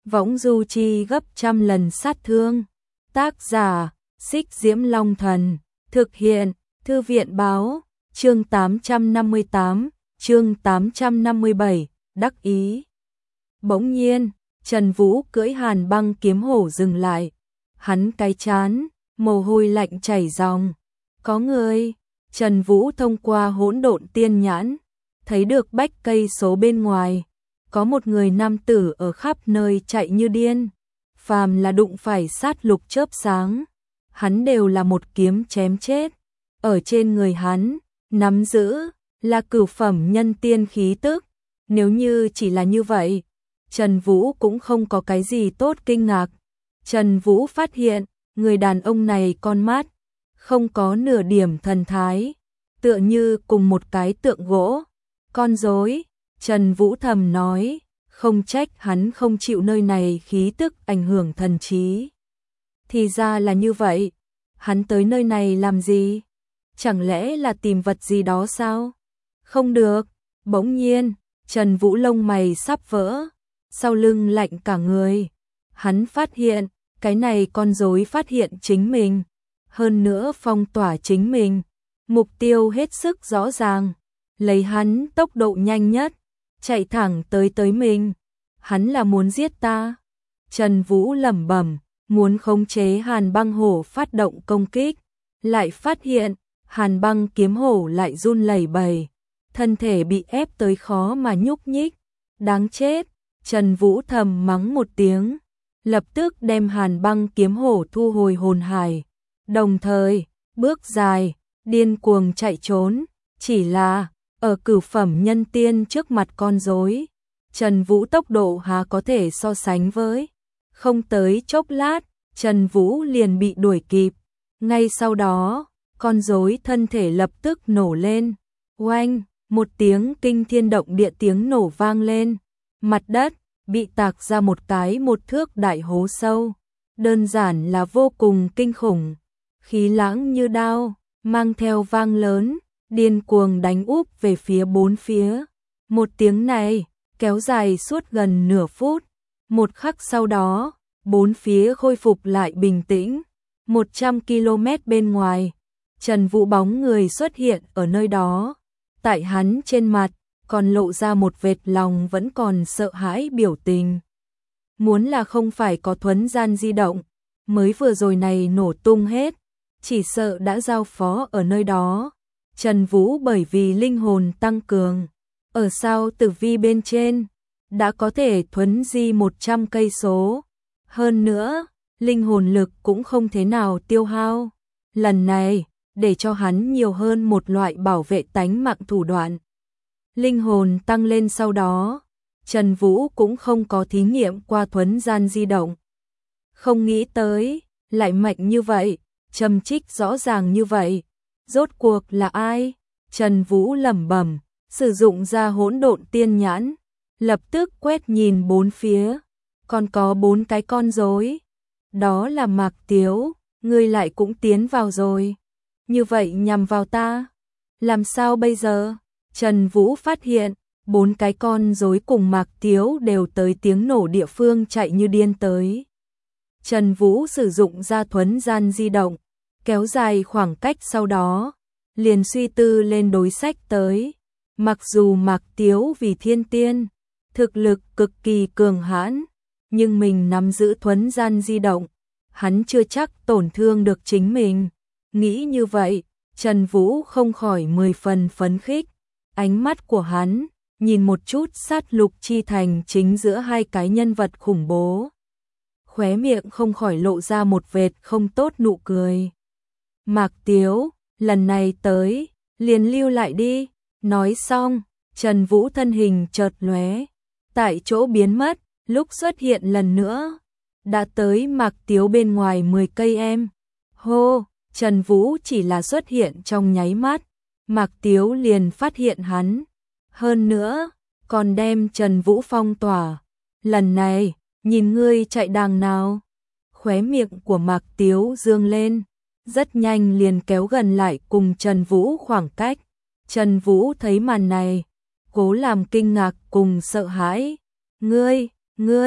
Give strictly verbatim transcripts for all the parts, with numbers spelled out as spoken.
võng du chi gấp trăm lần sát thương. Tác giả, Xích Diễm Long Thần, thực hiện, Thư viện Báo, chương tám trăm năm mươi tám, chương tám trăm năm mươi bảy, đắc ý. Bỗng nhiên, Trần Vũ cưỡi Hàn Băng kiếm hổ dừng lại, hắn cái chán, mồ hôi lạnh chảy ròng. Có người, Trần Vũ thông qua hỗn độn tiên nhãn, thấy được bách cây số bên ngoài, có một người nam tử ở khắp nơi chạy như điên, phàm là đụng phải sát lục chớp sáng, hắn đều là một kiếm chém chết. Ở trên người hắn, nắm giữ là cửu phẩm nhân tiên khí tức, nếu như chỉ là như vậy, Trần Vũ cũng không có cái gì tốt kinh ngạc. Trần Vũ phát hiện, người đàn ông này con mắt không có nửa điểm thần thái, tựa như cùng một cái tượng gỗ, con rối. Trần Vũ thầm nói, không trách hắn không chịu nơi này khí tức ảnh hưởng thần trí. Thì ra là như vậy, hắn tới nơi này làm gì? Chẳng lẽ là tìm vật gì đó sao? Không được, bỗng nhiên, Trần Vũ lông mày sắp vỡ, sau lưng lạnh cả người. Hắn phát hiện, cái này con rối phát hiện chính mình, hơn nữa phong tỏa chính mình, mục tiêu hết sức rõ ràng, lấy hắn tốc độ nhanh nhất, chạy thẳng tới tới mình. Hắn là muốn giết ta. Trần Vũ lẩm bẩm, muốn khống chế Hàn Băng hổ phát động công kích, lại phát hiện Hàn Băng kiếm hổ lại run lẩy bẩy, thân thể bị ép tới khó mà nhúc nhích. Đáng chết, Trần Vũ thầm mắng một tiếng, lập tức đem Hàn Băng kiếm hổ thu hồi hồn hải, đồng thời bước dài, điên cuồng chạy trốn. Chỉ là ở cửu phẩm nhân tiên trước mặt con rối, Trần Vũ tốc độ há có thể so sánh với. Không tới chốc lát, Trần Vũ liền bị đuổi kịp. Ngay sau đó, con rối thân thể lập tức nổ lên. Oanh, một tiếng kinh thiên động địa tiếng nổ vang lên. Mặt đất bị tạc ra một cái một thước đại hố sâu. Đơn giản là vô cùng kinh khủng. Khí lãng như đao, mang theo vang lớn, điên cuồng đánh úp về phía bốn phía. Một tiếng này kéo dài suốt gần nửa phút. Một khắc sau đó, bốn phía khôi phục lại bình tĩnh. một trăm ki lô mét bên ngoài, Trần Vũ bóng người xuất hiện ở nơi đó. Tại hắn trên mặt còn lộ ra một vệt lòng vẫn còn sợ hãi biểu tình. Muốn là không phải có thuấn gian di động, mới vừa rồi này nổ tung hết, chỉ sợ đã giao phó ở nơi đó. Trần Vũ bởi vì linh hồn tăng cường, ở sao tử vi bên trên, đã có thể thuấn di một trăm cây số. Hơn nữa, linh hồn lực cũng không thế nào tiêu hao. Lần này, để cho hắn nhiều hơn một loại bảo vệ tánh mạng thủ đoạn. Linh hồn tăng lên sau đó, Trần Vũ cũng không có thí nghiệm qua thuấn gian di động. Không nghĩ tới, lại mạnh như vậy, châm chích rõ ràng như vậy. Rốt cuộc là ai? Trần Vũ lẩm bẩm, sử dụng ra hỗn độn tiên nhãn, lập tức quét nhìn bốn phía, còn có bốn cái con rối. Đó là Mạc Tiếu, ngươi lại cũng tiến vào rồi. Như vậy nhằm vào ta, làm sao bây giờ? Trần Vũ phát hiện, bốn cái con rối cùng Mạc Tiếu đều tới tiếng nổ địa phương chạy như điên tới. Trần Vũ sử dụng ra thuấn gian di động, kéo dài khoảng cách sau đó, liền suy tư lên đối sách tới. Mặc dù Mạc Tiếu vì thiên tiên, thực lực cực kỳ cường hãn, nhưng mình nắm giữ thuấn gian di động, hắn chưa chắc tổn thương được chính mình. Nghĩ như vậy, Trần Vũ không khỏi mười phần phấn khích. Ánh mắt của hắn nhìn một chút sát lục chi thành chính giữa hai cái nhân vật khủng bố. Khóe miệng không khỏi lộ ra một vệt không tốt nụ cười. Mạc Tiếu, lần này tới, liền lưu lại đi. Nói xong, Trần Vũ thân hình chợt lóe, tại chỗ biến mất, lúc xuất hiện lần nữa, đã tới Mạc Tiếu bên ngoài mười cây em. Hô, Trần Vũ chỉ là xuất hiện trong nháy mắt, Mạc Tiếu liền phát hiện hắn. Hơn nữa, còn đem Trần Vũ phong tỏa. Lần này, nhìn ngươi chạy đàng nào. Khóe miệng của Mạc Tiếu dương lên, rất nhanh liền kéo gần lại cùng Trần Vũ khoảng cách. Trần Vũ thấy màn này, cố làm kinh ngạc cùng sợ hãi. Ngươi, ngươi,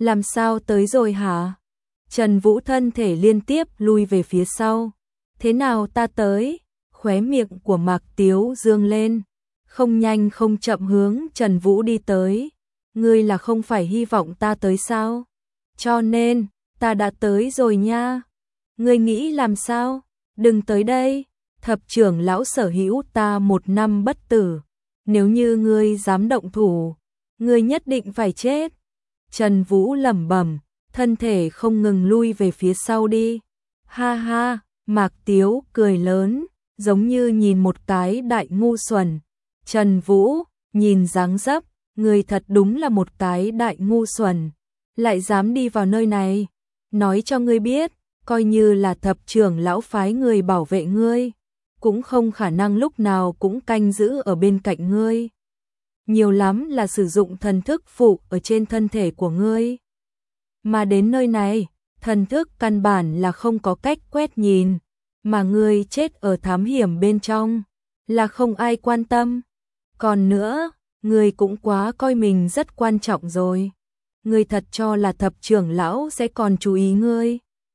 Làm sao tới rồi hả? Trần Vũ thân thể liên tiếp lui về phía sau. Thế nào ta tới? Khóe miệng của Mạc Tiếu dương lên. Không nhanh không chậm hướng Trần Vũ đi tới. Ngươi là không phải hy vọng ta tới sao? Cho nên, ta đã tới rồi nha. Ngươi nghĩ làm sao? Đừng tới đây. Thập trưởng lão sở hữu ta một năm bất tử. Nếu như ngươi dám động thủ, ngươi nhất định phải chết. Trần Vũ lẩm bẩm, thân thể không ngừng lui về phía sau đi. Ha ha, Mạc Tiếu cười lớn, giống như nhìn một cái đại ngu xuẩn. Trần Vũ, nhìn dáng dấp, ngươi thật đúng là một cái đại ngu xuẩn, lại dám đi vào nơi này. Nói cho ngươi biết, coi như là thập trưởng lão phái người bảo vệ ngươi, cũng không khả năng lúc nào cũng canh giữ ở bên cạnh ngươi. Nhiều lắm là sử dụng thần thức phụ ở trên thân thể của ngươi. Mà đến nơi này, thần thức căn bản là không có cách quét nhìn, mà ngươi chết ở thám hiểm bên trong, là không ai quan tâm. Còn nữa, ngươi cũng quá coi mình rất quan trọng rồi. Ngươi thật cho là thập trưởng lão sẽ còn chú ý ngươi.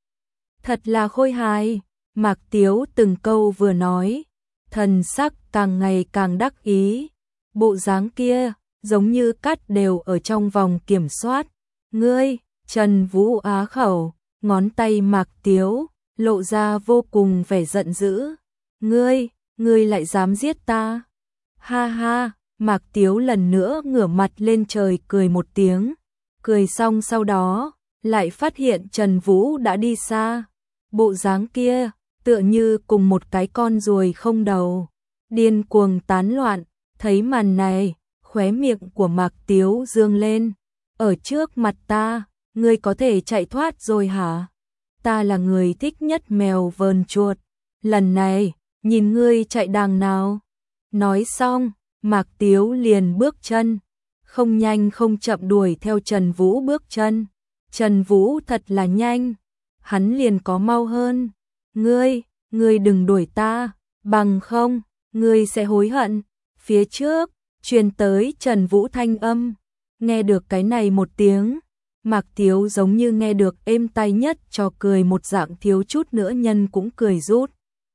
Thật là khôi hài. Mạc Tiếu từng câu vừa nói, thần sắc càng ngày càng đắc ý. Bộ dáng kia, giống như cắt đều ở trong vòng kiểm soát. Ngươi, Trần Vũ á khẩu, ngón tay Mạc Tiếu, lộ ra vô cùng vẻ giận dữ. Ngươi, ngươi lại dám giết ta? Ha ha, Mạc Tiếu lần nữa ngửa mặt lên trời cười một tiếng. Cười xong sau đó, lại phát hiện Trần Vũ đã đi xa. Bộ dáng kia, tựa như cùng một cái con ruồi không đầu, điên cuồng tán loạn. Thấy màn này, khóe miệng của Mạc Tiếu dương lên. Ở trước mặt ta, ngươi có thể chạy thoát rồi hả? Ta là người thích nhất mèo vờn chuột. Lần này, nhìn ngươi chạy đàng nào. Nói xong, Mạc Tiếu liền bước chân. Không nhanh không chậm đuổi theo Trần Vũ bước chân. Trần Vũ thật là nhanh. Hắn liền có mau hơn. Ngươi, ngươi đừng đuổi ta. Bằng không, ngươi sẽ hối hận. Phía trước, truyền tới Trần Vũ thanh âm. Nghe được cái này một tiếng, Mạc Tiếu giống như nghe được êm tai nhất cho cười một dạng, thiếu chút nữa nhân cũng cười rút.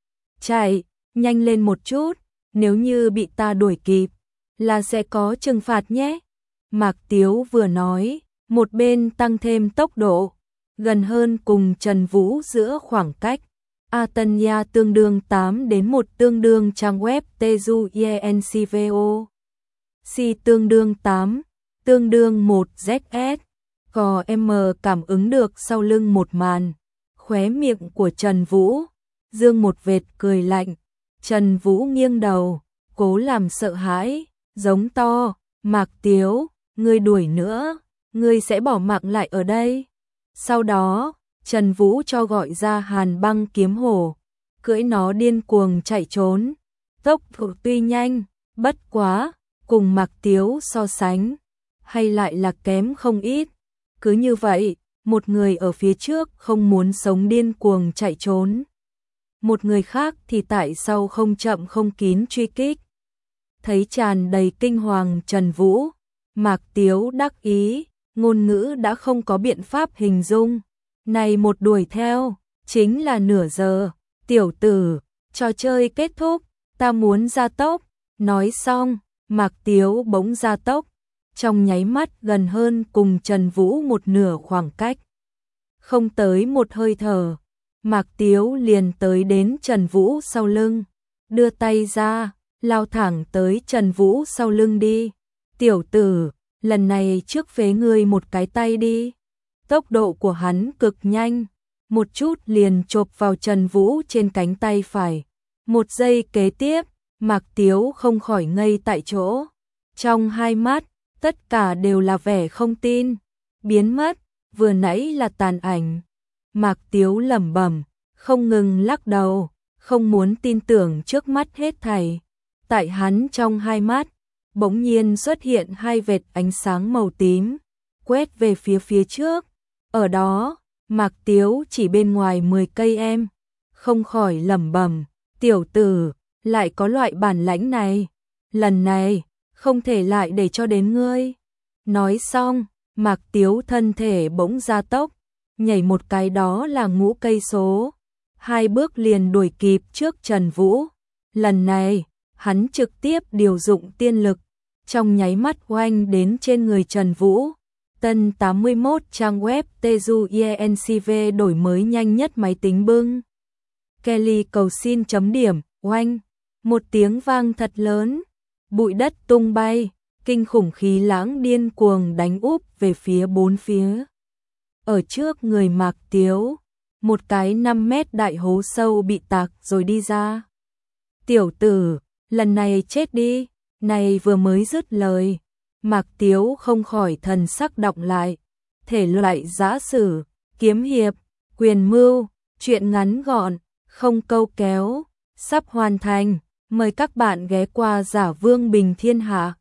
Chạy, nhanh lên một chút, nếu như bị ta đuổi kịp, là sẽ có trừng phạt nhé. Mạc Tiếu vừa nói, một bên tăng thêm tốc độ, gần hơn cùng Trần Vũ giữa khoảng cách. Atanya tương đương tám đến một tương đương trang web Teju Yencvo. C tương đương tám, tương đương một Z S. Gò M cảm ứng được sau lưng một màn. Khóe miệng của Trần Vũ dương một vệt cười lạnh. Trần Vũ nghiêng đầu, cố làm sợ hãi, giống to, Mạc Tiếu, ngươi đuổi nữa, ngươi sẽ bỏ mạng lại ở đây. Sau đó, Trần Vũ cho gọi ra Hàn Băng Kiếm Hổ, cưỡi nó điên cuồng chạy trốn. Tốc độ tuy nhanh, bất quá, cùng Mạc Tiếu so sánh, hay lại là kém không ít. Cứ như vậy, một người ở phía trước không muốn sống điên cuồng chạy trốn. Một người khác thì tại sau không chậm không kín truy kích. Thấy tràn đầy kinh hoàng Trần Vũ, Mạc Tiếu đắc ý, ngôn ngữ đã không có biện pháp hình dung. Này một đuổi theo, chính là nửa giờ. Tiểu tử, trò chơi kết thúc, ta muốn gia tốc. Nói xong, Mạc Tiếu bỗng gia tốc, trong nháy mắt gần hơn cùng Trần Vũ một nửa khoảng cách. Không tới một hơi thở, Mạc Tiếu liền tới đến Trần Vũ sau lưng, đưa tay ra, lao thẳng tới Trần Vũ sau lưng đi. Tiểu tử, lần này trước phế ngươi một cái tay đi. Tốc độ của hắn cực nhanh, một chút liền chộp vào Trần Vũ trên cánh tay phải. Một giây kế tiếp, Mạc Tiếu không khỏi ngây tại chỗ. Trong hai mắt, tất cả đều là vẻ không tin. Biến mất, vừa nãy là tàn ảnh. Mạc Tiếu lẩm bẩm, không ngừng lắc đầu, không muốn tin tưởng trước mắt hết thảy. Tại hắn trong hai mắt, bỗng nhiên xuất hiện hai vệt ánh sáng màu tím, quét về phía phía trước. Ở đó, Mạc Tiếu chỉ bên ngoài mười cây em, không khỏi lẩm bẩm, tiểu tử, lại có loại bản lãnh này. Lần này, không thể lại để cho đến ngươi. Nói xong, Mạc Tiếu thân thể bỗng gia tốc, nhảy một cái đó là ngũ cây số, hai bước liền đuổi kịp trước Trần Vũ. Lần này, hắn trực tiếp điều dụng tiên lực, trong nháy mắt oanh đến trên người Trần Vũ. Tân tám mươi mốt trang web Teju i en xê vê đổi mới nhanh nhất máy tính bưng. Kelly cầu xin chấm điểm, oanh, một tiếng vang thật lớn, bụi đất tung bay, kinh khủng khí lãng điên cuồng đánh úp về phía bốn phía. Ở trước người Mạc Tiếu, một cái năm mét đại hố sâu bị tạc rồi đi ra. Tiểu tử, lần này chết đi, này vừa mới dứt lời. Mạc Tiếu không khỏi thần sắc đọng lại. Thể loại giã sử, kiếm hiệp, quyền mưu, truyện ngắn gọn, không câu kéo, sắp hoàn thành. Mời các bạn ghé qua Giả Vương Bình Thiên Hạ.